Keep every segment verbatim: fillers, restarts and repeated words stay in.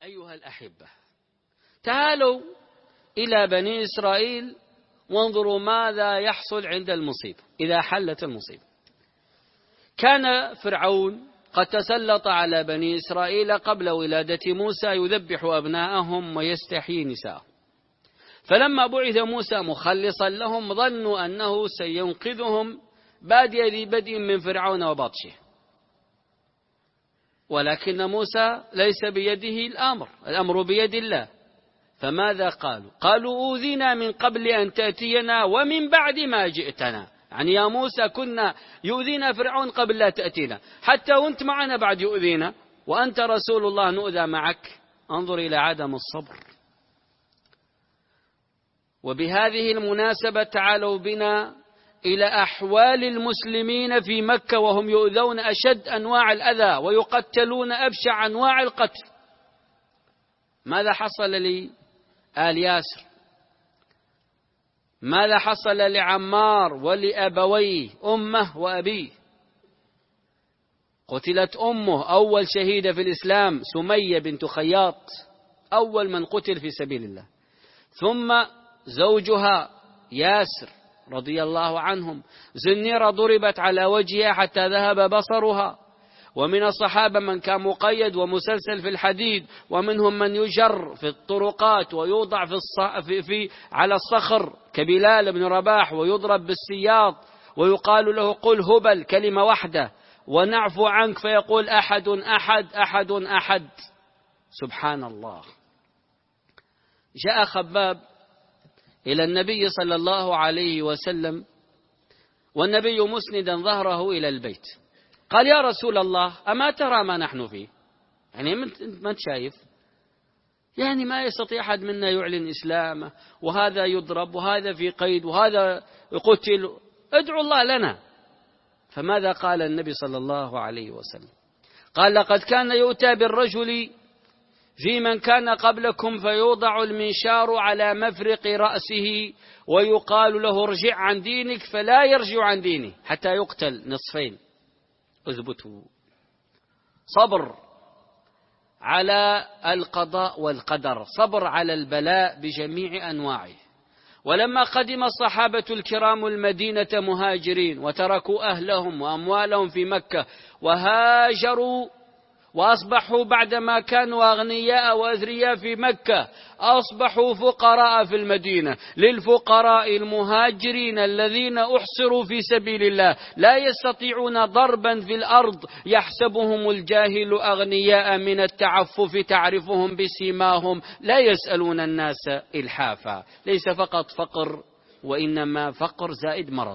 أيها الأحبة، تعالوا إلى بني إسرائيل وانظروا ماذا يحصل عند المصيبة إذا حلت المصيبة. كان فرعون قد تسلط على بني إسرائيل قبل ولادة موسى يذبح أبناءهم ويستحيي نساءهم، فلما بعث موسى مخلصا لهم ظنوا أنه سينقذهم بادئ ذي بدء من فرعون وبطشه، ولكن موسى ليس بيده الأمر، الأمر بيد الله. فماذا قالوا؟ قالوا أوذينا من قبل أن تأتينا ومن بعد ما جئتنا، يعني يا موسى كنا يؤذينا فرعون قبل لا تأتينا، حتى وانت معنا بعد يؤذينا، وأنت رسول الله نؤذى معك. انظر إلى عدم الصبر. وبهذه المناسبة تعالوا بنا إلى أحوال المسلمين في مكة وهم يؤذون أشد أنواع الأذى ويقتلون أبشع أنواع القتل. ماذا حصل لآل ياسر؟ ماذا حصل لعمار ولأبويه أمه وأبيه؟ قتلت أمه أول شهيدة في الإسلام سمية بنت خياط، أول من قتل في سبيل الله، ثم زوجها ياسر رضي الله عنهم، زنيرة ضربت على وجهها حتى ذهب بصرها. ومن الصحابة من كان مقيد ومسلسل في الحديد، ومنهم من يجر في الطرقات ويوضع في, الص... في... في على الصخر كبلال بن رباح ويضرب بالسياط ويقال له قل هبل كلمة واحدة ونعفو عنك فيقول أحد أحد أحد أحد. سبحان الله. جاء خباب إلى النبي صلى الله عليه وسلم والنبي مسندا ظهره إلى البيت، قال يا رسول الله أما ترى ما نحن فيه؟ يعني ما أنت شايف؟ يعني ما يستطيع أحد منا يعلن إسلامه، وهذا يضرب وهذا في قيد وهذا يقتل، ادعوا الله لنا. فماذا قال النبي صلى الله عليه وسلم؟ قال لقد كان يؤتى بالرجل في من كان قبلكم فيوضع المنشار على مفرق رأسه ويقال له ارجع عن دينك فلا يرجع عن دينه حتى يقتل نصفين. اثبتوا. صبر على القضاء والقدر، صبر على البلاء بجميع أنواعه. ولما قدم الصحابة الكرام المدينة مهاجرين وتركوا أهلهم وأموالهم في مكة وهاجروا وأصبحوا بعدما كانوا أغنياء وأثرياء في مكة أصبحوا فقراء في المدينة، للفقراء المهاجرين الذين أحصروا في سبيل الله لا يستطيعون ضربا في الأرض، يحسبهم الجاهل أغنياء من التعفف تعرفهم بسيماهم لا يسألون الناس إلحافا. ليس فقط فقر وإنما فقر زائد مرض.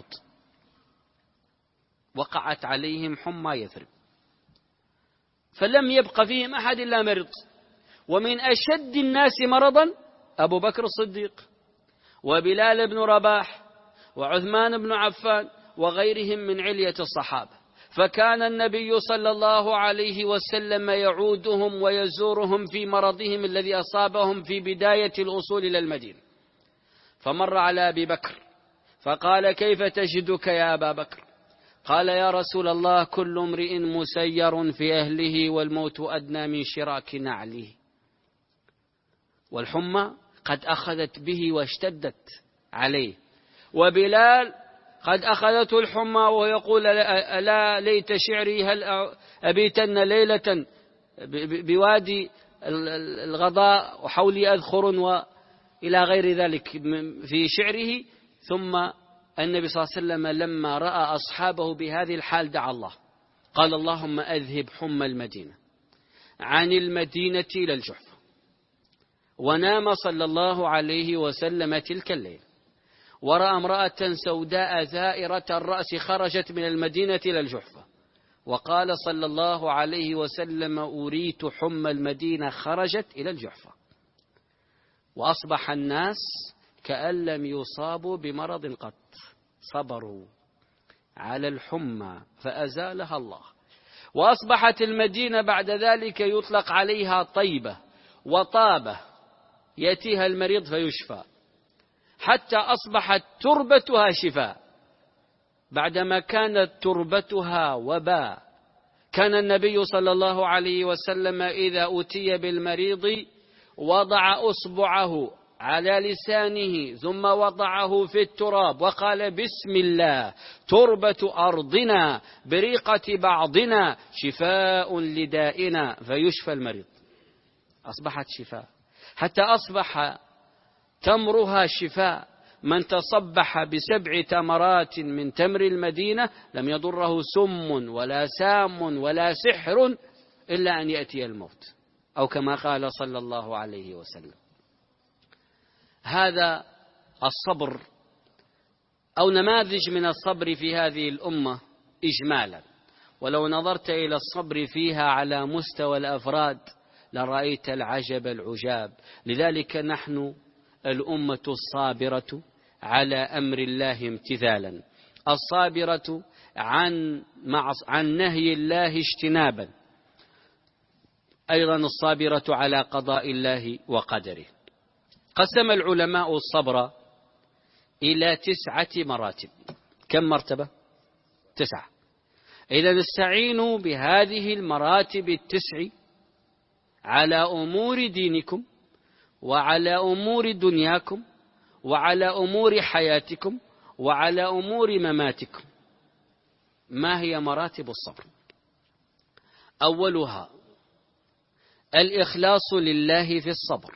وقعت عليهم حمى يثرب فلم يبق فيهم أحد إلا مرض. ومن أشد الناس مرضا أبو بكر الصديق وبلال بن رباح وعثمان بن عفان وغيرهم من علية الصحابة. فكان النبي صلى الله عليه وسلم يعودهم ويزورهم في مرضهم الذي أصابهم في بداية الوصول إلى المدينة. فمر على أبي بكر فقال كيف تجدك يا أبا بكر؟ قال يا رسول الله كل امرئ مسير في أهله والموت أدنى من شراك نعله. والحمى قد أخذت به واشتدت عليه، وبلال قد أخذته الحمى ويقول ألا ليت شعري هل أبيتن ليلة بوادي الغضاء وحولي أذخر وإلى غير ذلك في شعره. ثم النبي صلى الله عليه وسلم لما رأى أصحابه بهذه الحال دعا الله، قال اللهم أذهب حمى المدينة عن المدينة إلى الجحفة. ونام صلى الله عليه وسلم تلك الليل ورأى امرأة سوداء زائرة الرأس خرجت من المدينة إلى الجحفة، وقال صلى الله عليه وسلم أريت حمى المدينة خرجت إلى الجحفة. وأصبح الناس كأن لم يصابوا بمرض قط، صبروا على الحمى فأزالها الله. وأصبحت المدينة بعد ذلك يطلق عليها طيبة وطابة، يأتيها المريض فيشفى، حتى أصبحت تربتها شفاء بعدما كانت تربتها وباء. كان النبي صلى الله عليه وسلم إذا أتي بالمريض وضع أصبعه على لسانه ثم وضعه في التراب وقال بسم الله تربة أرضنا بريقة بعضنا شفاء لدائنا، فيشفى المريض. أصبحت شفاء، حتى أصبح تمرها شفاء. من تصبح بسبع تمرات من تمر المدينة لم يضره سم ولا سام ولا سحر إلا أن يأتي الموت، أو كما قال صلى الله عليه وسلم. هذا الصبر أو نماذج من الصبر في هذه الأمة إجمالا، ولو نظرت إلى الصبر فيها على مستوى الأفراد لرأيت العجب العجاب. لذلك نحن الأمة الصابرة على أمر الله امتثالا، الصابرة عن, عن نهي الله اجتنابا، أيضا الصابرة على قضاء الله وقدره. قسم العلماء الصبر إلى تسعة مراتب. كم مرتبة؟ تسعة. إذا نستعين بهذه المراتب التسع على أمور دينكم وعلى أمور دنياكم وعلى أمور حياتكم وعلى أمور مماتكم. ما هي مراتب الصبر؟ أولها الإخلاص لله في الصبر،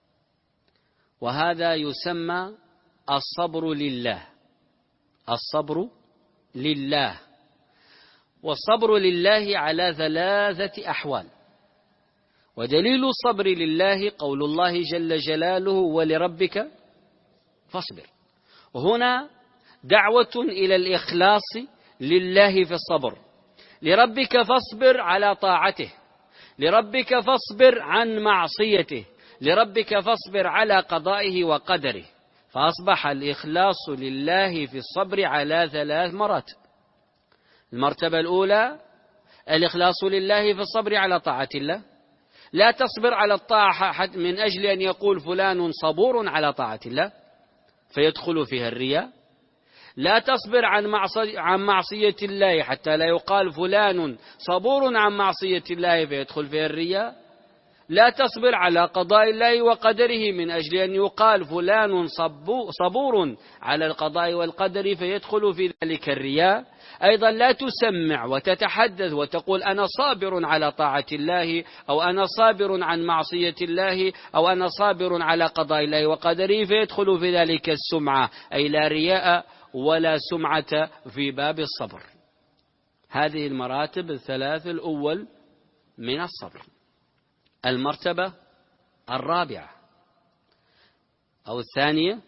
وهذا يسمى الصبر لله. الصبر لله، والصبر لله على ثلاثة أحوال. ودليل الصبر لله قول الله جل جلاله ولربك فاصبر. هنا دعوة إلى الإخلاص لله في الصبر. لربك فاصبر على طاعته، لربك فاصبر عن معصيته، لربك فاصبر على قضائه وقدره. فأصبح الإخلاص لله في الصبر على ثلاث مراتب. المرتبة الأولى الإخلاص لله في الصبر على طاعة الله. لا تصبر على الطاعة من أجل أن يقول فلان صبور على طاعة الله فيدخل فيها الرياء. لا تصبر عن معصية الله حتى لا يقال فلان صبور عن معصية الله فيدخل فيها الرياء. لا تصبر على قضاء الله وقدره من أجل أن يقال فلان صبور على القضاء والقدر فيدخل في ذلك الرياء. أيضا لا تسمع وتتحدث وتقول أنا صابر على طاعة الله، أو أنا صابر عن معصية الله، أو أنا صابر على قضاء الله وقدره فيدخل في ذلك السمعة، أي لا رياء ولا سمعة في باب الصبر. هذه المراتب الثلاث الأول من الصبر. المرتبة الرابعة أو الثانية،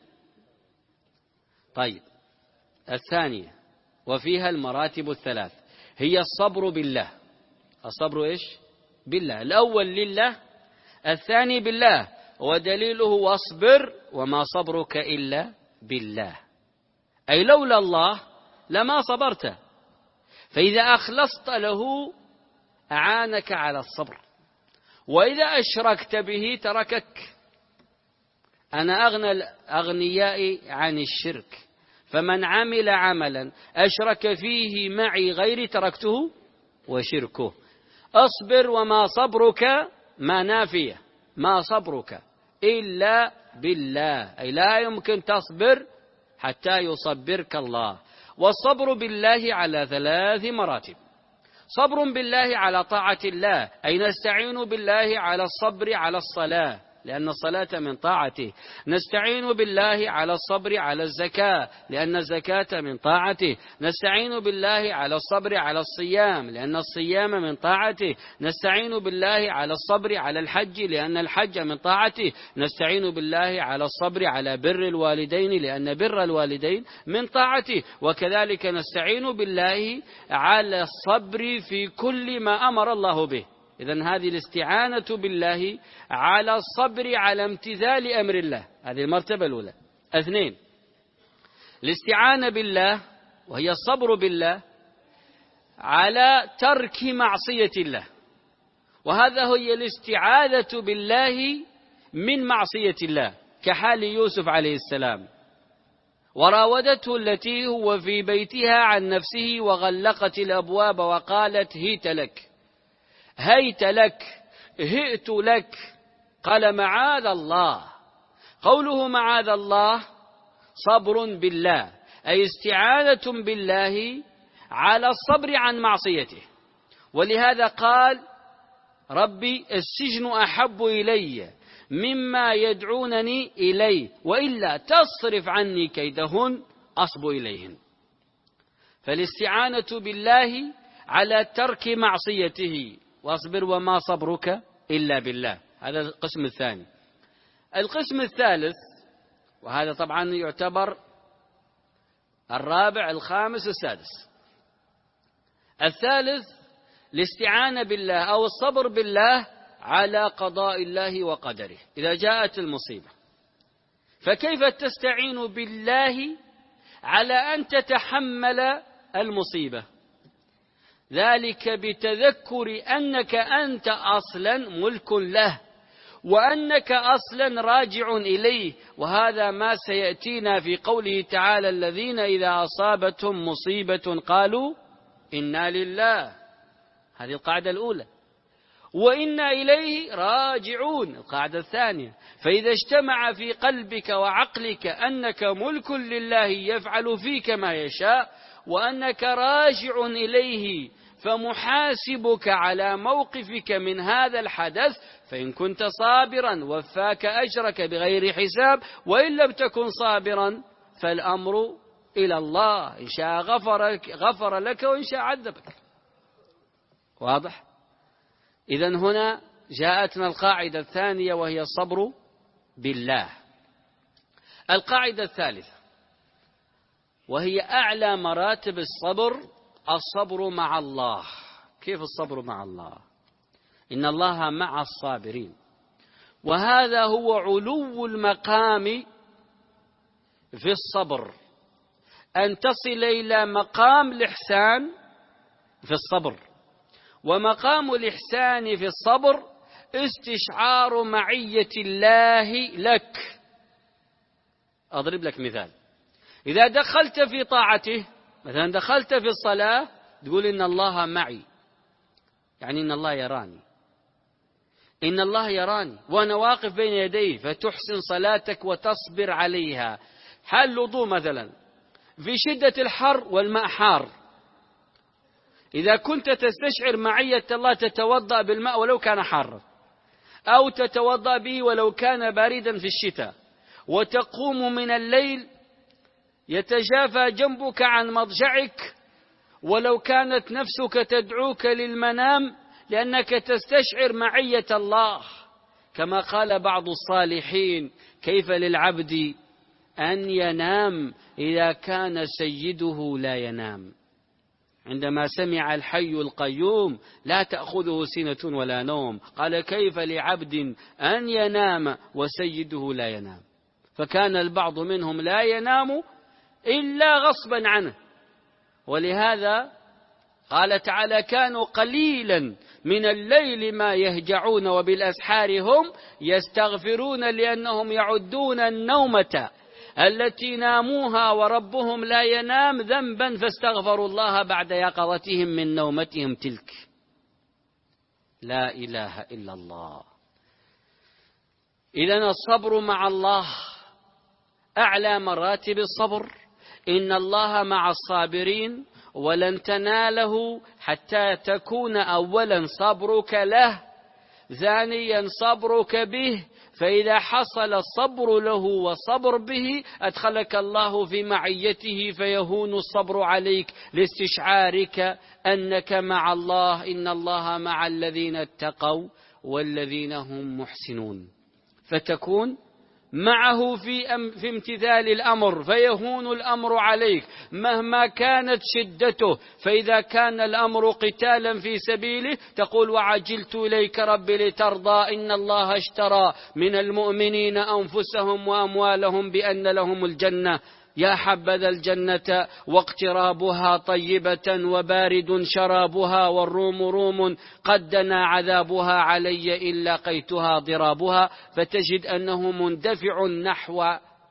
طيب الثانية وفيها المراتب الثلاث، هي الصبر بالله. الصبر إيش؟ بالله. الأول لله، الثاني بالله، ودليله واصبر وما صبرك إلا بالله، أي لولا الله لما صبرت. فإذا أخلصت له أعانك على الصبر، وإذا أشركت به تركك. أنا أغنى الأغنياء عن الشرك، فمن عمل عملا أشرك فيه معي غيري تركته وشركه. أصبر وما صبرك ما نافية، ما صبرك إلا بالله، أي لا يمكن تصبر حتى يصبرك الله. والصبر بالله على ثلاث مراتب. صبر بالله على طاعة الله، أي نستعين بالله على الصبر على الصلاة لأن الصلاة من طاعته. نستعين بالله على الصبر على الزكاة لأن الزكاة من طاعته. نستعين بالله على الصبر على الصيام لأن الصيام من طاعته. نستعين بالله على الصبر على الحج لأن الحج من طاعته. نستعين بالله على الصبر على بر الوالدين لأن بر الوالدين من طاعته. وكذلك نستعين بالله على الصبر في كل ما أمر الله به. إذن هذه الاستعانة بالله على الصبر على امتثال أمر الله، هذه المرتبة الأولى. اثنين، الاستعانة بالله وهي الصبر بالله على ترك معصية الله، وهذا هي الاستعاذة بالله من معصية الله، كحال يوسف عليه السلام. وراودته التي هو في بيتها عن نفسه وغلقت الأبواب وقالت هيت لك هيت لك هئت لك. قال معاذ الله. قوله معاذ الله صبر بالله، أي استعانة بالله على الصبر عن معصيته. ولهذا قال ربي السجن أحب إلي مما يدعونني إليه وإلا تصرف عني كيدهن أصب إليهن. فالاستعانة بالله على ترك معصيته، واصبر وما صبرك إلا بالله. هذا القسم الثاني. القسم الثالث، وهذا طبعا يعتبر الرابع الخامس السادس. الثالث الاستعانة بالله أو الصبر بالله على قضاء الله وقدره إذا جاءت المصيبة. فكيف تستعين بالله على أن تتحمل المصيبة؟ ذلك بتذكر أنك أنت أصلا ملك له، وأنك أصلا راجع إليه. وهذا ما سيأتينا في قوله تعالى الذين إذا أصابتهم مصيبة قالوا إنا لله، هذه القاعدة الأولى، وإنا إليه راجعون، القاعدة الثانية. فإذا اجتمع في قلبك وعقلك أنك ملك لله يفعل فيك ما يشاء، وأنك راجع إليه فمحاسبك على موقفك من هذا الحدث، فإن كنت صابرا وفاك أجرك بغير حساب، وإن لم تكن صابرا فالأمر إلى الله، إن شاء غفر, غفر لك وإن شاء عذبك. واضح؟ إذن هنا جاءتنا القاعدة الثانية وهي الصبر بالله. القاعدة الثالثة وهي أعلى مراتب الصبر، الصبر مع الله. كيف الصبر مع الله؟ إن الله مع الصابرين، وهذا هو علو المقام في الصبر، أن تصل إلى مقام الإحسان في الصبر. ومقام الإحسان في الصبر استشعار معية الله لك. أضرب لك مثال. إذا دخلت في طاعته، مثلا دخلت في الصلاة، تقول إن الله معي، يعني إن الله يراني، إن الله يراني وأنا واقف بين يديه، فتحسن صلاتك وتصبر عليها. حال الوضوء مثلا في شدة الحر والماء حار، إذا كنت تستشعر معية الله تتوضأ بالماء ولو كان حارا، أو تتوضأ به ولو كان باردا في الشتاء، وتقوم من الليل يتجافى جنبك عن مضجعك ولو كانت نفسك تدعوك للمنام، لأنك تستشعر معية الله. كما قال بعض الصالحين كيف للعبد أن ينام إذا كان سيده لا ينام، عندما سمع الحي القيوم لا تأخذه سنة ولا نوم، قال كيف لعبد أن ينام وسيده لا ينام. فكان البعض منهم لا ينام إلا غصبا عنه. ولهذا قال تعالى كانوا قليلا من الليل ما يهجعون وبالأسحار هم يستغفرون، لأنهم يعدون النومة التي ناموها وربهم لا ينام ذنبا، فاستغفروا الله بعد يقظتهم من نومتهم تلك. لا إله إلا الله. إذن الصبر مع الله أعلى مراتب الصبر. إن الله مع الصابرين، ولن تناله حتى تكون أولا صبرك له، ثانيا صبرك به، فإذا حصل الصبر له والصبر به أدخلك الله في معيته، فيهون الصبر عليك لاستشعارك أنك مع الله. إن الله مع الذين اتقوا والذين هم محسنون، فتكون معه في, أم في امتثال الأمر، فيهون الأمر عليك مهما كانت شدته. فإذا كان الأمر قتالا في سبيله تقول وعجلت إليك ربي لترضى، إن الله اشترى من المؤمنين أنفسهم وأموالهم بأن لهم الجنة، يا حبذا الجنة واقترابها طيبة وبارد شرابها، والروم روم قد دنا عذابها علي إن لاقيتها ضرابها. فتجد أنه مندفع نحو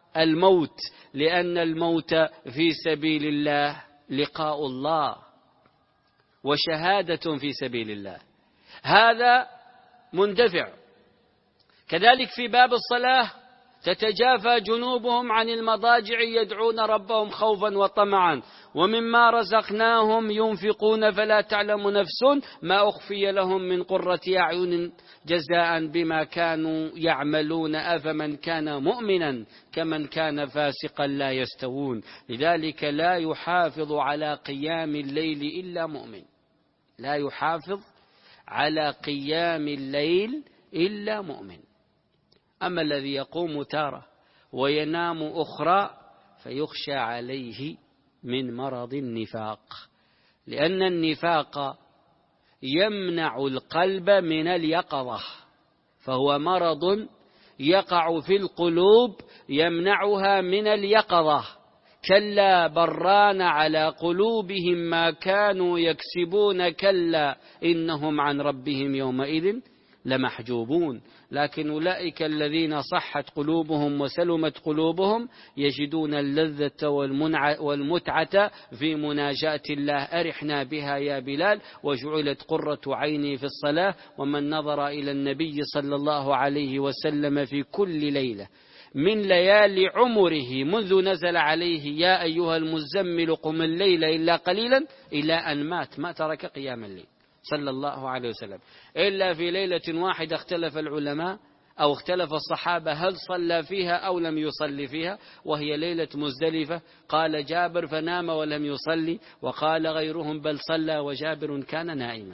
الموت، لأن الموت في سبيل الله لقاء الله وشهادة في سبيل الله، هذا مندفع. كذلك في باب الصلاة: تتجافى جنوبهم عن المضاجع يدعون ربهم خوفا وطمعا ومما رزقناهم ينفقون فلا تعلم نفس ما أخفي لهم من قرة أعين جزاء بما كانوا يعملون أفمن كان مؤمنا كمن كان فاسقا لا يستوون. لذلك لا يحافظ على قيام الليل إلا مؤمن، لا يحافظ على قيام الليل إلا مؤمن. أما الذي يقوم تارة وينام أخرى فيخشى عليه من مرض النفاق، لأن النفاق يمنع القلب من اليقظة، فهو مرض يقع في القلوب يمنعها من اليقظة. كلا بران على قلوبهم ما كانوا يكسبون كلا إنهم عن ربهم يومئذ لمحجوبون. لكن أولئك الذين صحت قلوبهم وسلمت قلوبهم يجدون اللذة والمتعة في مناجاة الله. أرحنا بها يا بلال وجعلت قرة عيني في الصلاة. ومن نظر إلى النبي صلى الله عليه وسلم في كل ليلة من ليالي عمره منذ نزل عليه يا أيها المزمل قم الليل إلا قليلا إلى أن مات ما ترك قيام الليل صلى الله عليه وسلم، إلا في ليلة واحدة اختلف العلماء أو اختلف الصحابة هل صلى فيها أو لم يصلي فيها، وهي ليلة مزدلفة. قال جابر فنام ولم يصلي، وقال غيرهم بل صلى وجابر كان نائما.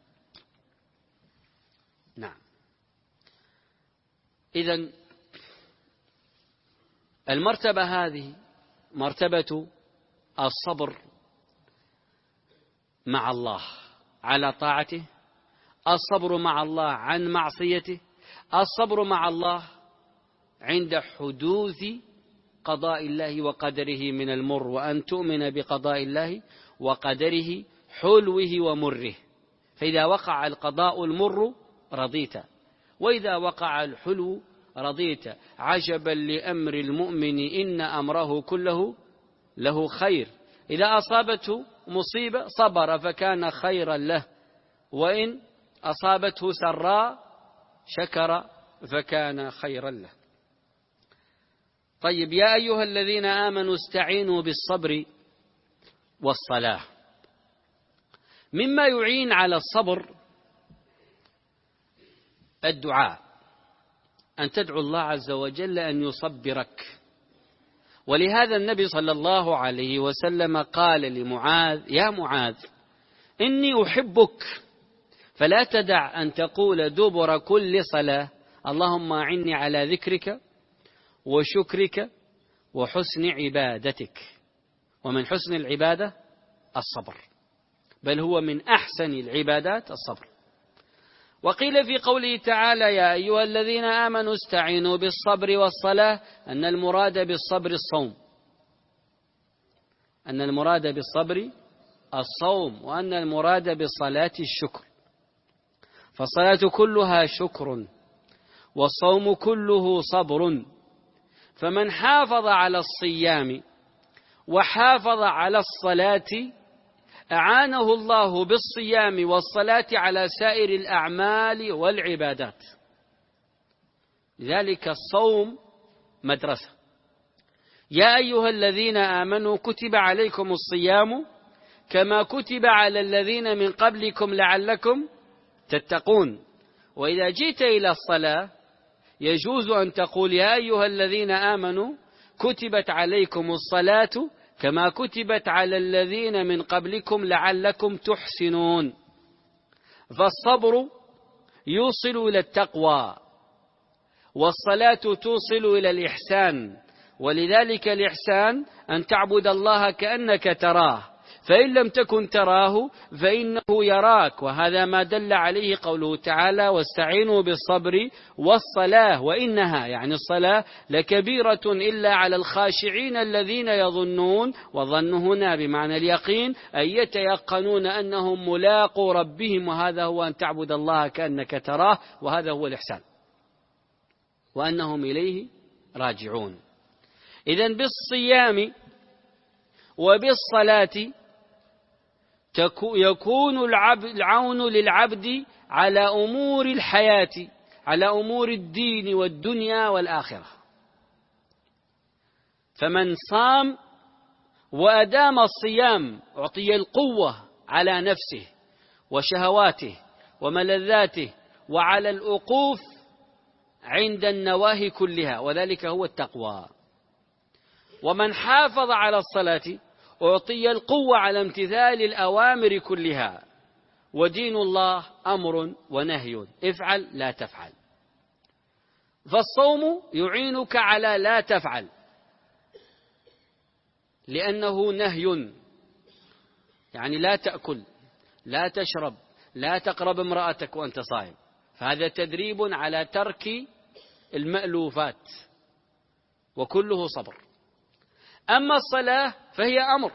نعم. إذن المرتبة هذه مرتبة الصبر مع الله على طاعته، الصبر مع الله عن معصيته، الصبر مع الله عند حدوث قضاء الله وقدره من المر، وأن تؤمن بقضاء الله وقدره حلوه ومره. فإذا وقع القضاء المر رضيت، وإذا وقع الحلو رضيت. عجبا لأمر المؤمن إن أمره كله له خير، إذا أصابته مصيبة صبر فكان خيرا له، وإن أصابته سراء شكر فكان خيرا له. طيب، يا أيها الذين آمنوا استعينوا بالصبر والصلاة. مما يعين على الصبر الدعاء، أن تدعو الله عز وجل أن يصبرك. ولهذا النبي صلى الله عليه وسلم قال لمعاذ: يا معاذ إني أحبك فلا تدع أن تقول دبر كل صلاة اللهم أعني على ذكرك وشكرك وحسن عبادتك. ومن حسن العبادة الصبر، بل هو من أحسن العبادات الصبر. وقيل في قوله تعالى: يا أيها الذين آمنوا استعينوا بالصبر والصلاة، أن المراد بالصبر الصوم، أن المراد بالصبر الصوم، وأن المراد بالصلاة الشكر. فالصلاة كلها شكر والصوم كله صبر. فمن حافظ على الصيام وحافظ على الصلاة أعانه الله بالصيام والصلاة على سائر الأعمال والعبادات. لذلك الصوم مدرسة. يا أيها الذين آمنوا كتب عليكم الصيام كما كتب على الذين من قبلكم لعلكم تتقون. وإذا جئت إلى الصلاة يجوز أن تقول: يا أيها الذين آمنوا كتبت عليكم الصلاة كما كتبت على الذين من قبلكم لعلكم تحسنون. فالصبر يوصل إلى التقوى، والصلاة توصل إلى الإحسان. ولذلك الإحسان أن تعبد الله كأنك تراه، فإن لم تكن تراه فإنه يراك. وهذا ما دل عليه قوله تعالى: واستعينوا بالصبر والصلاة وإنها، يعني الصلاة، لكبيرة إلا على الخاشعين الذين يظنون، وظن هنا بمعنى اليقين، أن يتيقنون أنهم ملاقو ربهم. وهذا هو أن تعبد الله كأنك تراه، وهذا هو الإحسان، وأنهم إليه راجعون. إذن بالصيام وبالصلاة يكون العون للعبد على أمور الحياة، على أمور الدين والدنيا والآخرة. فمن صام وأدام الصيام أعطي القوة على نفسه وشهواته وملذاته وعلى الوقوف عند النواهي كلها، وذلك هو التقوى. ومن حافظ على الصلاة أعطي القوة على امتثال الأوامر كلها، ودين الله أمر ونهي، افعل لا تفعل. فالصوم يعينك على لا تفعل لأنه نهي، يعني لا تأكل، لا تشرب، لا تقرب امرأتك وأنت صائم، فهذا تدريب على ترك المألوفات، وكله صبر. أما الصلاة فهي أمر،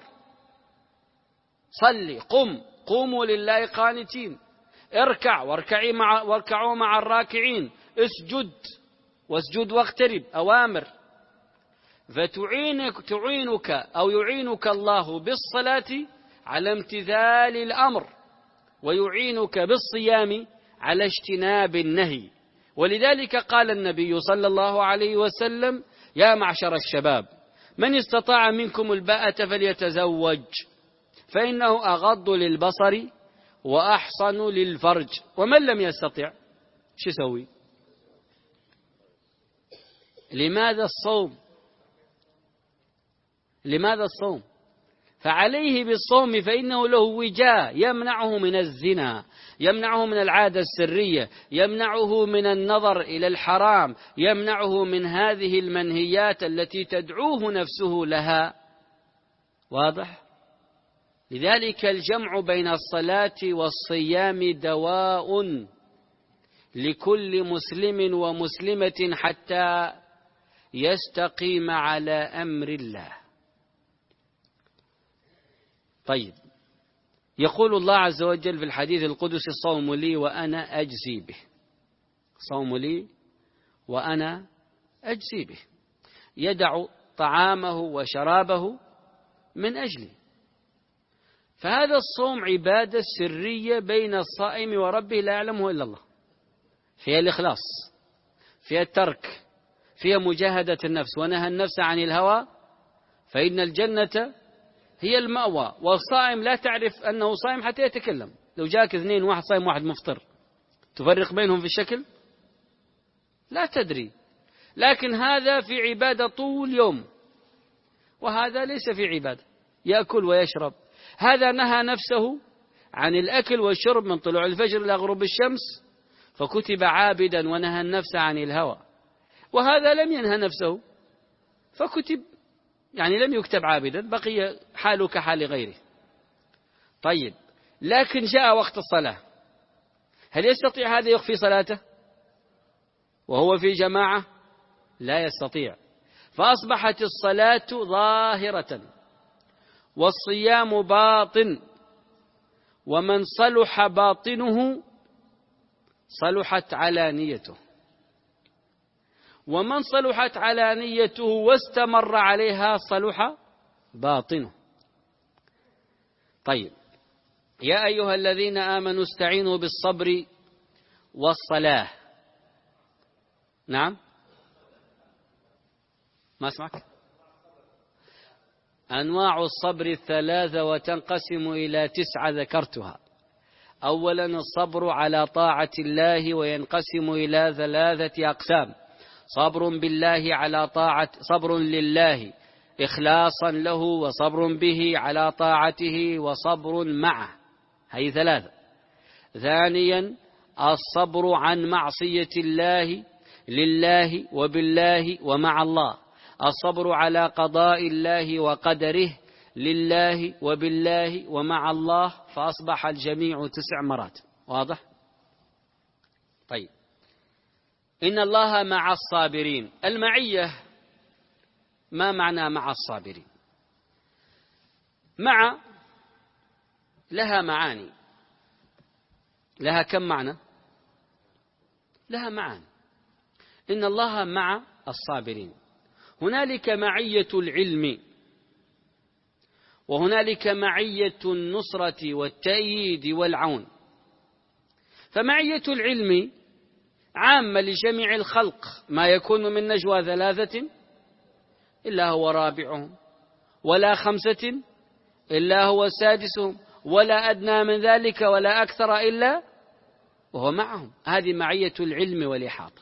صلي، قم، قوموا لله قانتين، اركع واركعي مع واركعوا مع الراكعين، اسجد واسجد واقترب، أوامر. فتعينك تعينك أو يعينك الله بالصلاة على امتثال الأمر، ويعينك بالصيام على اجتناب النهي. ولذلك قال النبي صلى الله عليه وسلم: يا معشر الشباب من استطاع منكم الباءة فليتزوج فإنه أغض للبصر وأحصن للفرج، ومن لم يستطع شو يسوي؟ لماذا الصوم؟ لماذا الصوم؟ فعليه بالصوم، فإنه له وجاء يمنعه من الزنا، يمنعه من العادة السرية، يمنعه من النظر إلى الحرام، يمنعه من هذه المنهيات التي تدعوه نفسه لها. واضح؟ لذلك الجمع بين الصلاة والصيام دواء لكل مسلم ومسلمة حتى يستقيم على أمر الله. طيب، يقول الله عز وجل في الحديث القدسي: الصوم لي وأنا أجزي به. صوم لي وأنا أجزي به، يدع طعامه وشرابه من أجلي. فهذا الصوم عبادة سرية بين الصائم وربه لا يعلمه إلا الله، فيها الإخلاص، فيها الترك، فيها مجاهدة النفس، ونهى النفس عن الهوى فإن الجنة هي المأوى. والصائم لا تعرف أنه صائم حتى يتكلم. لو جاك اثنين، واحد صائم واحد مفطر، تفرق بينهم في الشكل؟ لا تدري. لكن هذا في عبادة طول يوم، وهذا ليس في عبادة، يأكل ويشرب. هذا نهى نفسه عن الأكل والشرب من طلوع الفجر إلى غروب الشمس فكتب عابدا، ونهى النفس عن الهوى. وهذا لم ينهى نفسه فكتب، يعني لم يكتب عابدا، بقي حاله كحال غيره. طيب، لكن جاء وقت الصلاة، هل يستطيع هذا يخفي صلاته وهو في جماعة؟ لا يستطيع. فأصبحت الصلاة ظاهرة والصيام باطن، ومن صلح باطنه صلحت علانيته، ومن صلحت علانيته واستمر عليها صلح باطنه. طيب، يا أيها الذين آمنوا استعينوا بالصبر والصلاة. نعم، ما اسمعك. أنواع الصبر الثلاثة وتنقسم إلى تسعة ذكرتها. أولا الصبر على طاعة الله، وينقسم إلى ثلاثة أقسام: صبر بالله على طاعة، صبر لله إخلاصا له، وصبر به على طاعته، وصبر معه. هي ثلاثة. ثانيا الصبر عن معصية الله لله وبالله ومع الله، الصبر على قضاء الله وقدره لله وبالله ومع الله، فأصبح الجميع تسع مرات. واضح؟ طيب، إن الله مع الصابرين. المعية ما معنى مع الصابرين؟ مع لها معاني، لها كم معنى؟ لها معاني. إن الله مع الصابرين، هنالك معية العلم، وهنالك معية النصرة والتأييد والعون. فمعية العلم عامة لجميع الخلق، ما يكون من نجوى ثلاثة إلا هو رابعهم، ولا خمسة إلا هو سادسهم، ولا أدنى من ذلك ولا أكثر إلا وهو معهم. هذه معية العلم والإحاطة،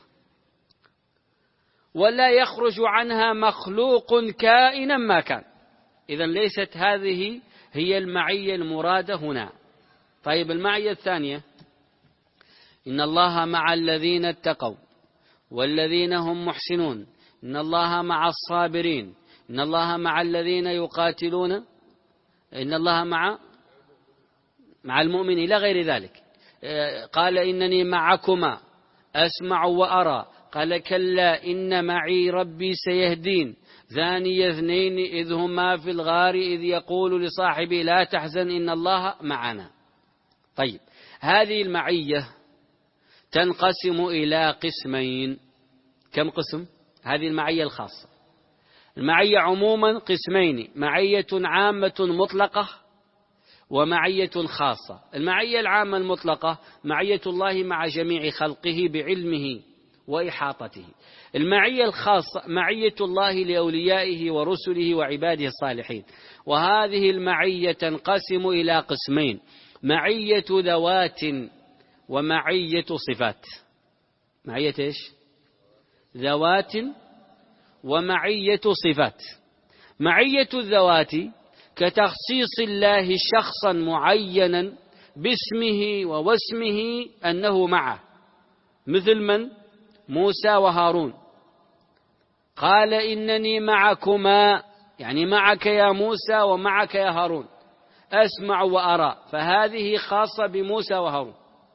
ولا يخرج عنها مخلوق كائنا ما كان. إذن ليست هذه هي المعية المرادة هنا. طيب المعية الثانية: إن الله مع الذين اتقوا والذين هم محسنون، إن الله مع الصابرين، إن الله مع الذين يقاتلون، إن الله مع مع المؤمنين إلى غير ذلك. قال إنني معكما أسمع وأرى، قال كلا إن معي ربي سيهدين، ثاني اثنين إذ هما في الغار إذ يقول لصاحبه لا تحزن إن الله معنا. طيب هذه المعية تنقسم إلى قسمين. كم قسم؟ هذه المعية الخاصة. المعية عموما قسمين: معية عامة مطلقة ومعية خاصة. المعية العامة المطلقة معية الله مع جميع خلقه بعلمه وإحاطته. المعية الخاصة معية الله لأوليائه ورسله وعباده الصالحين. وهذه المعية تنقسم إلى قسمين: معية ذوات ومعية صفات. معية إيش؟ ذوات ومعية صفات. معية الذوات كتخصيص الله شخصا معينا باسمه ووسمه أنه معه، مثل من؟ موسى وهارون. قال إنني معكما، يعني معك يا موسى ومعك يا هارون، أسمع وأرى، فهذه خاصة بموسى وهارون.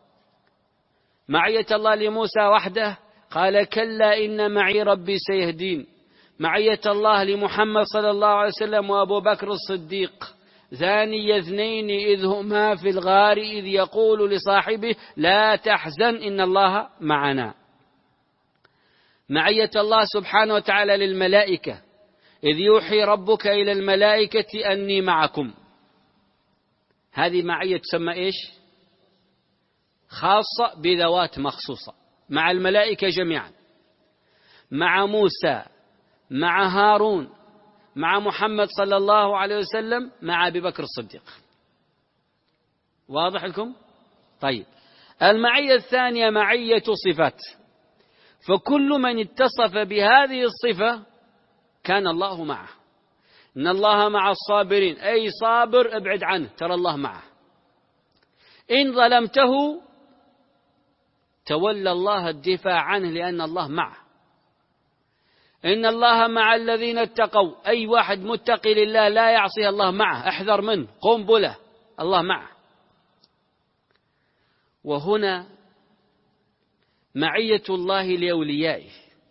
معية الله لموسى وحده، قال كلا إن معي ربي سيهدين. معية الله لمحمد صلى الله عليه وسلم وأبو بكر الصديق، ثاني اثنين إذ هما في الغار إذ يقول لصاحبه لا تحزن إن الله معنا. معية الله سبحانه وتعالى للملائكة، إذ يوحي ربك إلى الملائكة أني معكم. هذه معية تسمى إيش؟ خاصة بذوات مخصوصة، مع الملائكة جميعا، مع موسى، مع هارون، مع محمد صلى الله عليه وسلم، مع أبي بكر الصديق. واضح لكم؟ طيب المعية الثانية معية صفات، فكل من اتصف بهذه الصفة كان الله معه. إن الله مع الصابرين، أي صابر ابعد عنه ترى الله معه. إن ظلمته تولى الله الدفاع عنه لأن الله معه. إن الله مع الذين اتقوا، أي واحد متقي لله لا يعصي الله معه، احذر منه، قنبلة، الله معه. وهنا معية الله لأوليائه،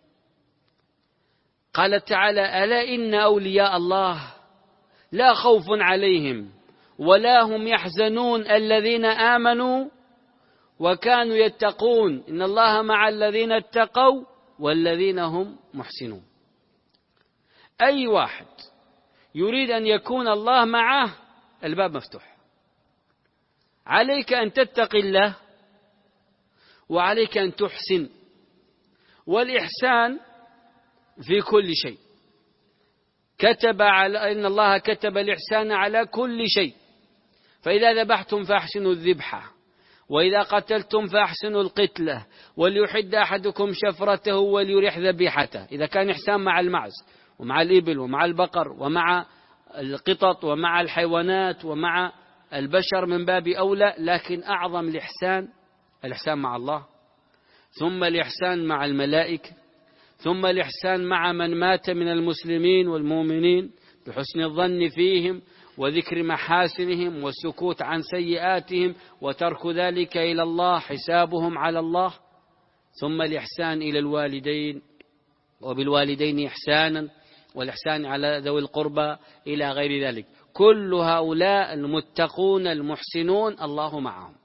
قال تعالى ألا إن أولياء الله لا خوف عليهم ولا هم يحزنون الذين آمنوا وكانوا يتقون، إن الله مع الذين اتقوا والذين هم محسنون. أي واحد يريد أن يكون الله معه الباب مفتوح. عليك أن تتقي الله، وعليك أن تحسن، والإحسان في كل شيء. كتب على إن الله كتب الإحسان على كل شيء. فإذا ذبحتم فأحسنوا الذبحة، وإذا قتلتم فأحسنوا القتلة، وليحد أحدكم شفرته وليرح ذبيحته. إذا كان إحسان مع المعز ومع الإبل ومع البقر ومع القطط ومع الحيوانات ومع البشر من باب أولى، لكن أعظم الإحسان الإحسان مع الله، ثم الإحسان مع الملائكة، ثم الإحسان مع من مات من المسلمين والمؤمنين بحسن الظن فيهم وذكر محاسنهم والسكوت عن سيئاتهم وترك ذلك إلى الله، حسابهم على الله. ثم الإحسان إلى الوالدين، وبالوالدين إحسانا، والإحسان على ذوي القربى إلى غير ذلك. كل هؤلاء المتقون المحسنون الله معهم.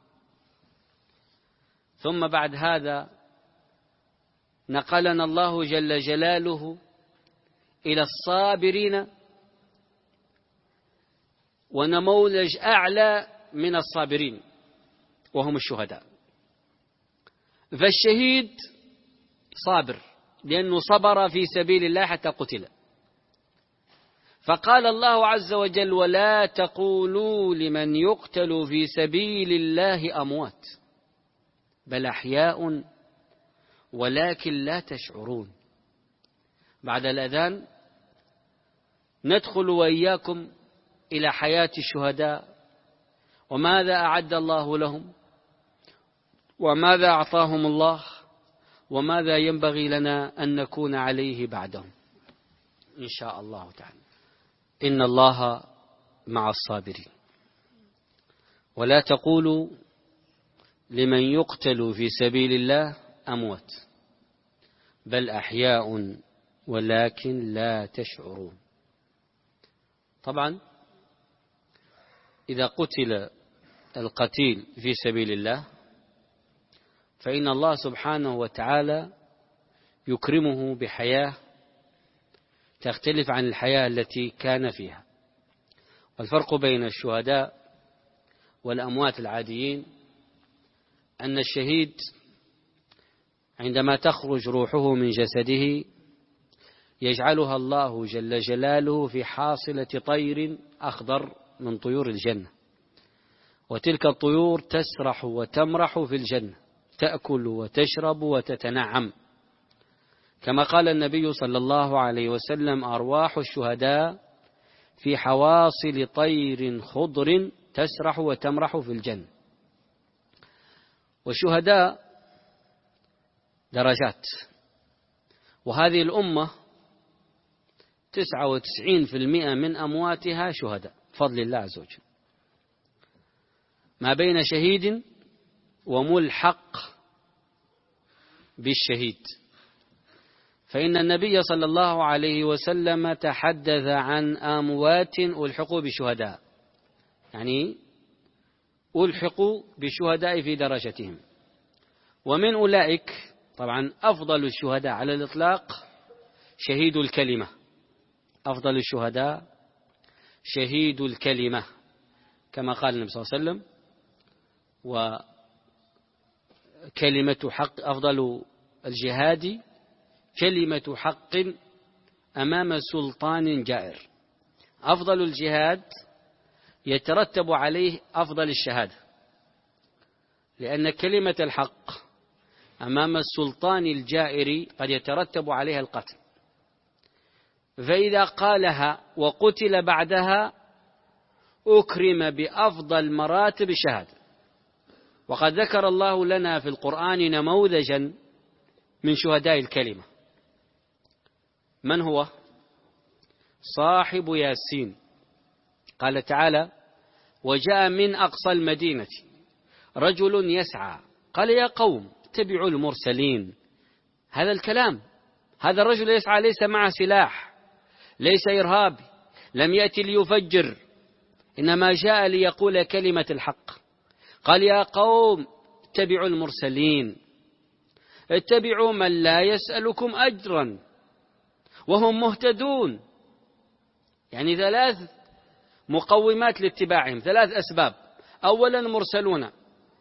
ثم بعد هذا نقلنا الله جل جلاله إلى الصابرين، ونموذج أعلى من الصابرين وهم الشهداء. فالشهيد صابر لأنه صبر في سبيل الله حتى قتل. فقال الله عز وجل: ولا تقولوا لمن يقتل في سبيل الله أموات بل أحياء ولكن لا تشعرون. بعد الأذان ندخل وإياكم إلى حياة الشهداء، وماذا أعد الله لهم، وماذا أعطاهم الله، وماذا ينبغي لنا أن نكون عليه بعدهم إن شاء الله تعالى. إن الله مع الصابرين. ولا تقولوا لمن يقتل في سبيل الله أموات بل أحياء ولكن لا تشعرون. طبعا إذا قتل القتيل في سبيل الله فإن الله سبحانه وتعالى يكرمه بحياة تختلف عن الحياة التي كان فيها. والفرق بين الشهداء والأموات العاديين أن الشهيد عندما تخرج روحه من جسده يجعلها الله جل جلاله في حاصلة طير أخضر من طيور الجنة، وتلك الطيور تسرح وتمرح في الجنة، تأكل وتشرب وتتنعم، كما قال النبي صلى الله عليه وسلم: أرواح الشهداء في حواصل طير خضر تسرح وتمرح في الجنة. والشهداء درجات، وهذه الأمة تسعة وتسعين في المئة من أمواتها شهداء بفضل الله عز وجل، ما بين شهيد وملحق بالشهيد. فإن النبي صلى الله عليه وسلم تحدث عن أموات ألحقوا بشهداء، يعني ألحقوا بشهداء في درجتهم. ومن أولئك طبعا أفضل الشهداء على الإطلاق شهيد الكلمة، أفضل الشهداء شهيد الكلمة كما قال النبي صلى الله عليه وسلم: وكلمة حق، أفضل الجهاد كلمة حق أمام سلطان جائر. أفضل الجهاد يترتب عليه أفضل الشهادة، لأن كلمة الحق أمام السلطان الجائر قد يترتب عليها القتل، فإذا قالها وقتل بعدها أكرم بأفضل مراتب الشهادة. وقد ذكر الله لنا في القرآن نموذجا من شهداء الكلمة. من هو؟ صاحب ياسين. قال تعالى: وجاء من أقصى المدينة رجل يسعى قال يا قوم اتبعوا المرسلين. هذا الكلام، هذا الرجل يسعى ليس معه سلاح، ليس إرهابي، لم يأتي ليفجر، إنما جاء ليقول كلمة الحق. قال يا قوم اتبعوا المرسلين، اتبعوا من لا يسألكم أجرا وهم مهتدون. يعني ثلاث مقومات لاتباعهم، ثلاث أسباب: أولا مرسلون،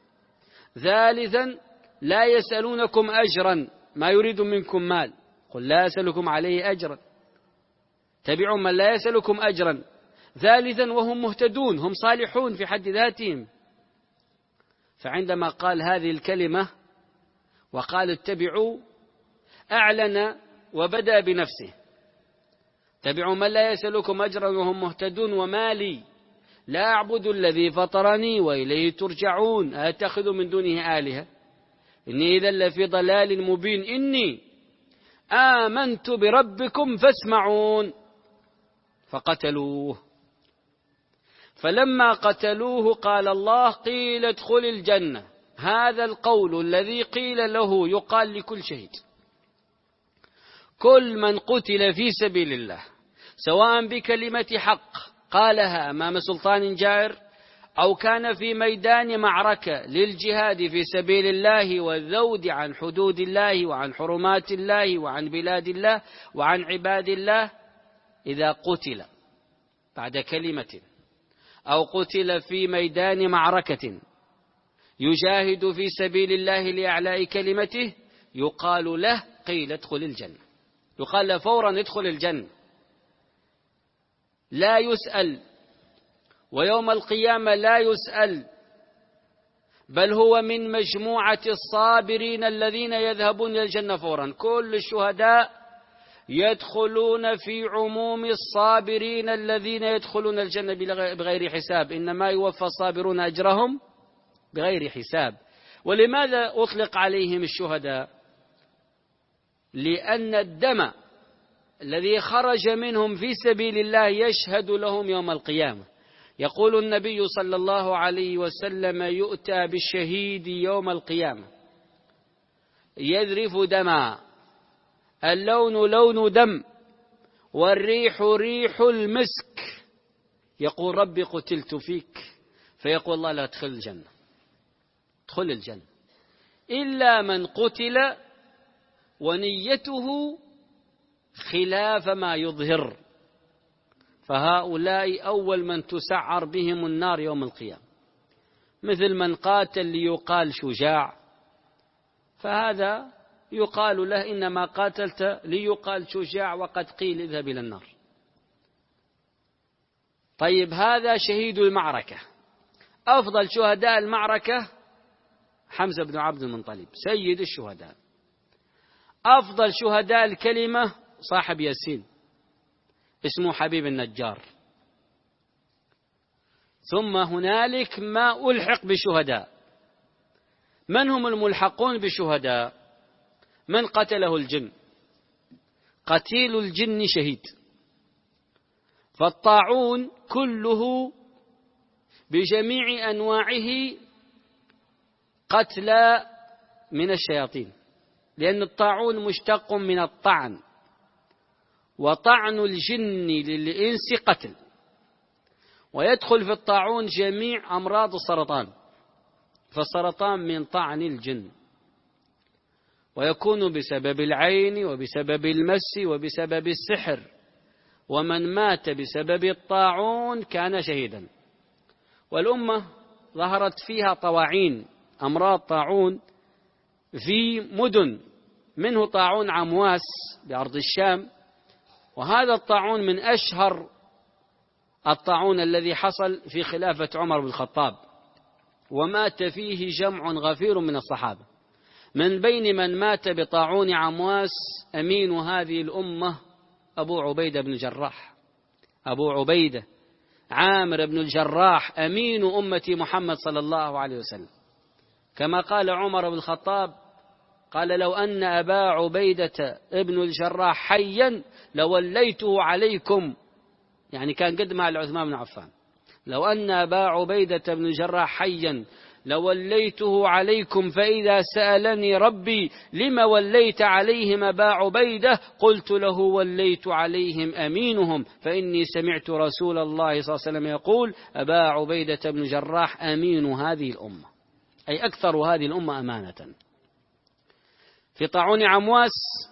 ثالثا لا يسألونكم أجرا، ما يريد منكم مال، قل لا أسألكم عليه أجرا، تبعوا من لا يسألكم أجرا، ثالثا وهم مهتدون، هم صالحون في حد ذاتهم. فعندما قال هذه الكلمة وقال اتبعوا أعلن وبدأ بنفسه: تبعوا من لا يسألكم أجرا وهم مهتدون وما لي لا أعبد الذي فطرني وإليه ترجعون أتخذ من دونه آلهة إني إذا لفي ضلال مبين إني آمنت بربكم فاسمعون. فقتلوه. فلما قتلوه قال الله: قيل ادخل الجنة. هذا القول الذي قيل له يقال لكل شهيد. كل من قتل في سبيل الله سواء بكلمة حق قالها أمام سلطان جائر أو كان في ميدان معركة للجهاد في سبيل الله والذود عن حدود الله وعن حرمات الله وعن بلاد الله وعن عباد الله، إذا قتل بعد كلمة أو قتل في ميدان معركة يجاهد في سبيل الله لإعلاء كلمته يقال له قيل ادخل الجنة، يقال له فورا ادخل الجنة، لا يسأل، ويوم القيامة لا يسأل، بل هو من مجموعة الصابرين الذين يذهبون إلى الجنة فورا. كل الشهداء يدخلون في عموم الصابرين الذين يدخلون الجنة بغير حساب، إنما يوفى الصابرون أجرهم بغير حساب. ولماذا أطلق عليهم الشهداء؟ لأن الدم الذي خرج منهم في سبيل الله يشهد لهم يوم القيامة. يقول النبي صلى الله عليه وسلم: يؤتى بالشهيد يوم القيامة يذرف دما، اللون لون دم، والريح ريح المسك، يقول ربي قتلت فيك، فيقول الله لا ادخل الجنة، ادخل الجنة، إلا من قتل ونيته خلاف ما يظهر، فهؤلاء أول من تسعر بهم النار يوم القيامة، مثل من قاتل ليقال شجاع، فهذا يقال له إنما قاتلت ليقال شجاع وقد قيل اذهب إلى النار. طيب هذا شهيد المعركة. أفضل شهداء المعركة حمزة بن عبد المطلب سيد الشهداء. أفضل شهداء الكلمة صاحب ياسين اسمه حبيب النجار. ثم هنالك ما ألحق بشهداء. من هم الملحقون بشهداء؟ من قتله الجن، قتيل الجن شهيد. فالطاعون كله بجميع أنواعه قتلى من الشياطين، لأن الطاعون مشتق من الطعن، وطعن الجن للإنس قتل، ويدخل في الطاعون جميع أمراض السرطان، فالسرطان من طعن الجن، ويكون بسبب العين وبسبب المس وبسبب السحر، ومن مات بسبب الطاعون كان شهيدا. والأمة ظهرت فيها طواعين، أمراض طاعون في مدن، منه طاعون عمواس بأرض الشام، وهذا الطاعون من أشهر الطاعون الذي حصل في خلافة عمر بن الخطاب، ومات فيه جمع غفير من الصحابة. من بين من مات بطاعون عمواس أمين هذه الأمة أبو عبيدة بن الجراح، أبو عبيدة عامر بن الجراح أمين أمة محمد صلى الله عليه وسلم، كما قال عمر بن الخطاب قال: لو أن أبا عبيدة ابن الجراح حيا لوليته عليكم، يعني كان قد مع عثمان بن عفان، لو أن أبا عبيدة بن الجراح حيا لوليته عليكم، فإذا سألني ربي لما وليت عليهم أبا عبيدة قلت له وليت عليهم أمينهم، فإني سمعت رسول الله صلى الله عليه وسلم يقول: أبا عبيدة بن الجراح أمين هذه الأمة، أي أكثر هذه الأمة أمانة. في طاعون عمواس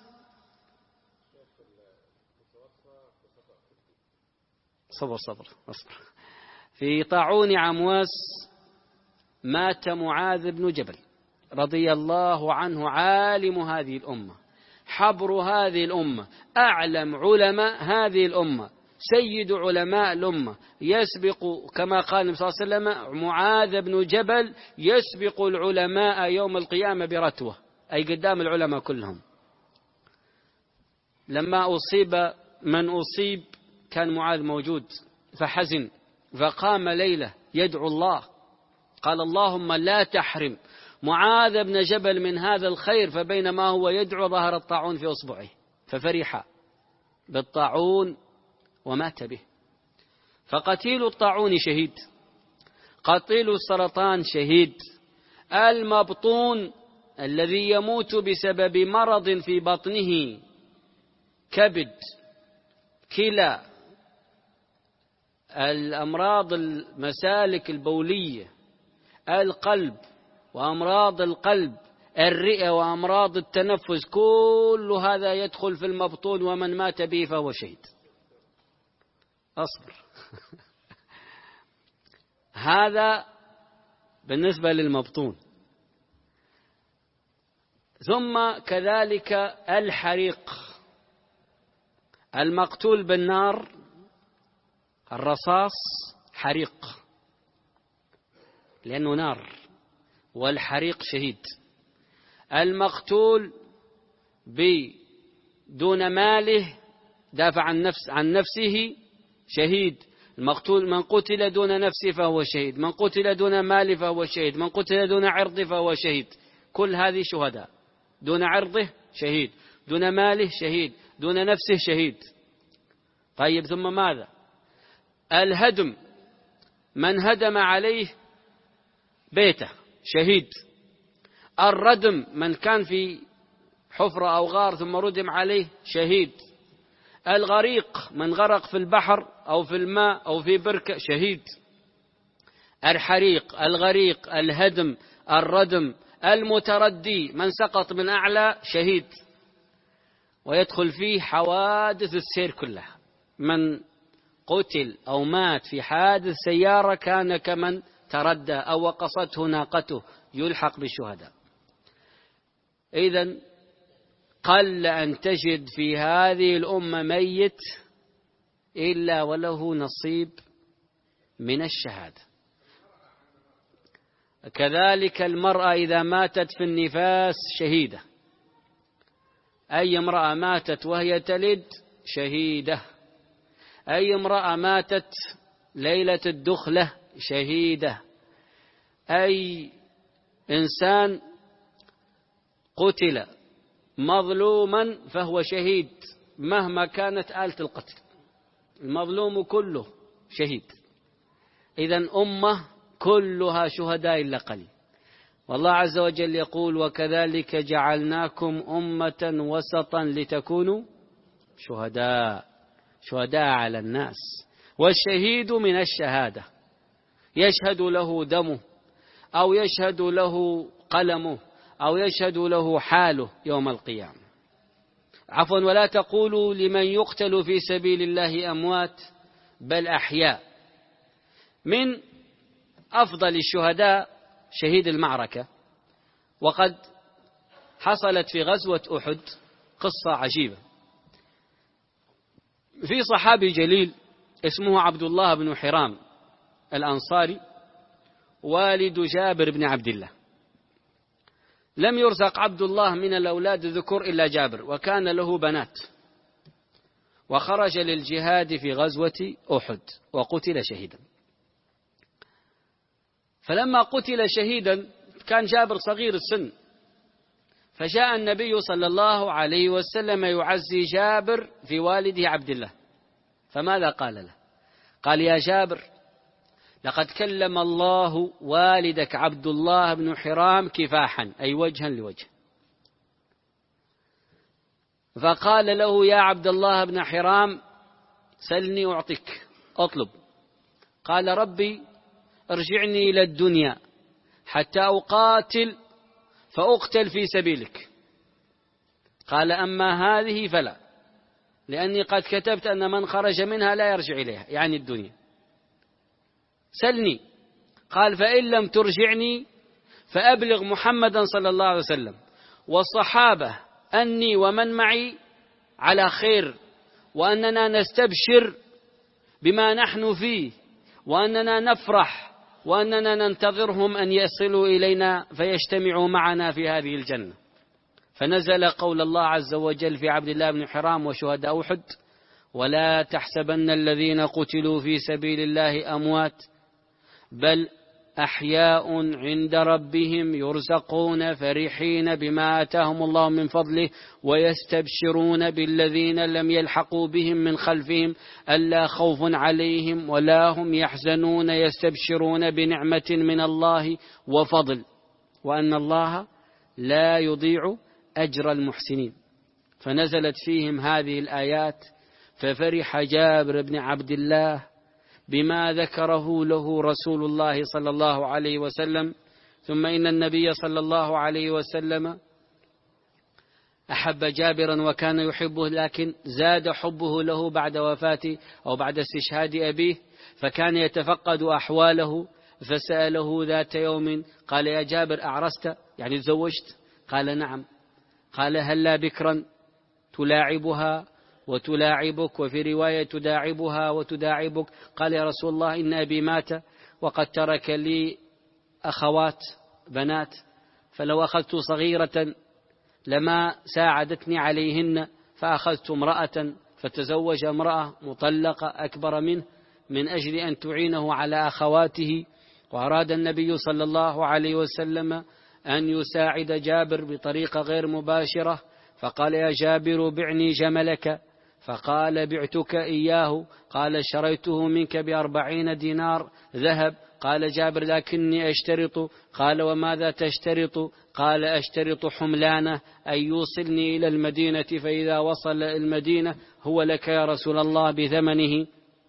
صبر صبر أصبر في طاعون عمواس مات معاذ بن جبل رضي الله عنه، عالم هذه الأمة، حبر هذه الأمة، أعلم علماء هذه الأمة، سيد علماء الأمة، يسبق كما قال النبي صلى الله عليه وسلم: معاذ بن جبل يسبق العلماء يوم القيامة برتوة، أي قدام العلماء كلهم. لما أصيب من أصيب كان معاذ موجود فحزن، فقام ليلة يدعو الله، قال: اللهم لا تحرم معاذ بن جبل من هذا الخير، فبينما هو يدعو ظهر الطاعون في أصبعه، ففرح بالطاعون ومات به. فقتيل الطاعون شهيد، قتيل السرطان شهيد، المبطون الذي يموت بسبب مرض في بطنه، كبد، كلى، الأمراض المسالك البولية، القلب وأمراض القلب، الرئة وأمراض التنفس، كل هذا يدخل في المبطون، ومن مات به فهو شهيد. أصبر. هذا بالنسبة للمبطون. ثم كذلك الحريق، المقتول بالنار الرصاص حريق لأنه نار، والحريق شهيد. المقتول بدون ماله دافع عن نفس عن نفسه شهيد. المقتول من قتل دون نفسه فهو شهيد، من قتل دون ماله فهو شهيد، من قتل دون عرضه فهو شهيد. كل هذه شهداء. دون عرضه شهيد، دون ماله شهيد، دون نفسه شهيد. طيب ثم ماذا؟ الهدم، من هدم عليه بيته شهيد. الردم، من كان في حفرة أو غار ثم ردم عليه شهيد. الغريق، من غرق في البحر أو في الماء أو في بركة شهيد. الحريق، الغريق، الهدم، الردم، المتردي، من سقط من أعلى شهيد. ويدخل فيه حوادث السير كلها. من قتل أو مات في حادث سيارة كان كمن تردى أو وقصته ناقته، يلحق بالشهداء. إذن قل أن تجد في هذه الأمة ميت إلا وله نصيب من الشهادة. كذلك المرأة إذا ماتت في النفاس شهيدة. أي امرأة ماتت وهي تلد شهيدة. أي امرأة ماتت ليلة الدخلة شهيدة. أي إنسان قتل مظلوما فهو شهيد مهما كانت آلة القتل. المظلوم كله شهيد. إذن أمة كلها شهداء إلا قليل. والله عز وجل يقول: وكذلك جعلناكم أمة وسطا لتكونوا شهداء شهداء على الناس. والشهيد من الشهادة يشهد له دمه أو يشهد له قلمه أو يشهد له حاله يوم القيامة. عفوا، ولا تقولوا لمن يقتل في سبيل الله أموات بل أحياء. من أفضل الشهداء شهيد المعركة. وقد حصلت في غزوة أحد قصة عجيبة. في صحابي جليل اسمه عبد الله بن حرام الأنصاري، والد جابر بن عبد الله. لم يرزق عبد الله من الأولاد الذكور إلا جابر، وكان له بنات. وخرج للجهاد في غزوة أحد وقتل شهيدا. فلما قتل شهيدا كان جابر صغير السن، فجاء النبي صلى الله عليه وسلم يعزي جابر في والده عبد الله. فماذا قال له؟ قال: يا جابر، لقد كلم الله والدك عبد الله بن حرام كفاحا، أي وجها لوجه. فقال له: يا عبد الله بن حرام، سلني أعطيك، أطلب. قال: ربي ارجعني إلى الدنيا حتى أقاتل فأقتل في سبيلك. قال: أما هذه فلا، لأني قد كتبت أن من خرج منها لا يرجع إليها، يعني الدنيا. سلني. قال: فإن لم ترجعني فأبلغ محمدا صلى الله عليه وسلم والصحابة أني ومن معي على خير، وأننا نستبشر بما نحن فيه، وأننا نفرح، وأننا ننتظرهم أن يصلوا إلينا فيجتمعوا معنا في هذه الجنة. فنزل قول الله عز وجل في عبد الله بن حرام وشهداء أحد: ولا تحسبن الذين قتلوا في سبيل الله أموات بل أحياء عند ربهم يرزقون فرحين بما آتاهم الله من فضله ويستبشرون بالذين لم يلحقوا بهم من خلفهم ألا خوف عليهم ولا هم يحزنون يستبشرون بنعمة من الله وفضل وأن الله لا يضيع أجر المحسنين. فنزلت فيهم هذه الآيات، ففرح جابر بن عبد الله بما ذكره له رسول الله صلى الله عليه وسلم. ثم إن النبي صلى الله عليه وسلم أحب جابرا وكان يحبه، لكن زاد حبه له بعد وفاته أو بعد استشهاد أبيه، فكان يتفقد أحواله. فسأله ذات يوم قال: يا جابر أعرست؟ يعني تزوجت؟ قال: نعم. قال: هلا بكرا تلاعبها وتلاعبك، وفي رواية تداعبها وتداعبك؟ قال: يا رسول الله إن أبي مات وقد ترك لي أخوات بنات، فلو أخذت صغيرة لما ساعدتني عليهن، فأخذت امرأة فتزوج امرأة مطلقة أكبر منه من أجل أن تعينه على أخواته. وأراد النبي صلى الله عليه وسلم أن يساعد جابر بطريقة غير مباشرة، فقال: يا جابر بعني جملك. فقال: بعتك إياه. قال: شريته منك بأربعين دينار ذهب. قال جابر: لكني أشترط. قال: وماذا تشترط؟ قال: أشترط حملانه، أن يوصلني إلى المدينة، فإذا وصل المدينة هو لك يا رسول الله بثمنه.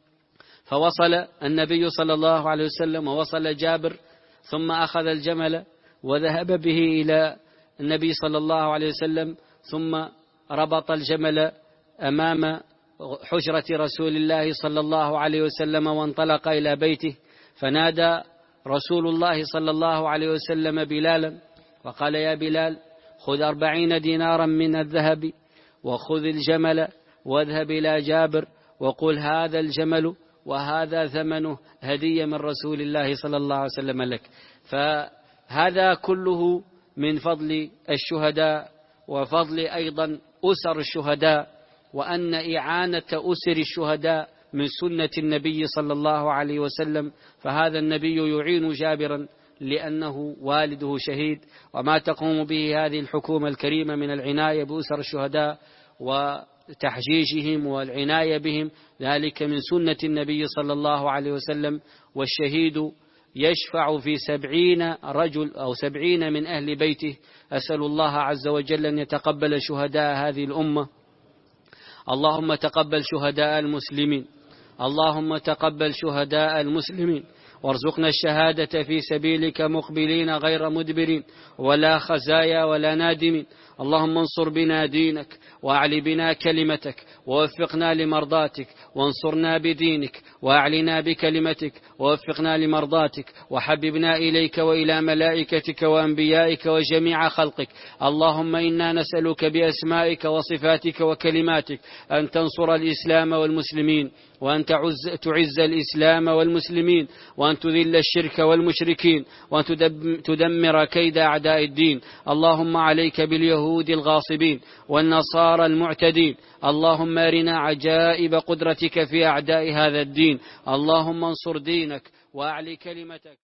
فوصل النبي صلى الله عليه وسلم ووصل جابر، ثم أخذ الجمل وذهب به إلى النبي صلى الله عليه وسلم، ثم ربط الجمل أمام حجرة رسول الله صلى الله عليه وسلم وانطلق إلى بيته. فنادى رسول الله صلى الله عليه وسلم بلالا وقال: يا بلال، خذ أربعين دينارا من الذهب وخذ الجمل واذهب إلى جابر وقل: هذا الجمل وهذا ثمنه هدية من رسول الله صلى الله عليه وسلم لك. فهذا كله من فضل الشهداء وفضل أيضا أسر الشهداء، وأن إعانة أسر الشهداء من سنة النبي صلى الله عليه وسلم. فهذا النبي يعين جابرا لأنه والده شهيد، وما تقوم به هذه الحكومة الكريمة من العناية بأسر الشهداء وتحجيجهم والعناية بهم، ذلك من سنة النبي صلى الله عليه وسلم. والشهيد يشفع في سبعين رجل أو سبعين من أهل بيته. أسأل الله عز وجل أن يتقبل شهداء هذه الأمة. اللهم تقبل شهداء المسلمين، اللهم تقبل شهداء المسلمين، وارزقنا الشهادة في سبيلك مقبلين غير مدبرين ولا خزايا ولا نادمين. اللهم انصر بنا دينك وأعل بنا كلمتك ووفقنا لمرضاتك، وانصرنا بدينك وأعلنا بكلمتك ووفقنا لمرضاتك، وحببنا إليك وإلى ملائكتك وأنبيائك وجميع خلقك. اللهم إنا نسألك بأسمائك وصفاتك وكلماتك أن تنصر الإسلام والمسلمين، وأن تعز, تعز الإسلام والمسلمين، وأن تذل الشرك والمشركين، وأن تدمر كيد أعداء الدين. اللهم عليك باليهود الغاصبين والنصارى المعتدين. اللهم أرنا عجائب قدرتك في أعداء هذا الدين. اللهم انصر دينك وأعلي كلمتك.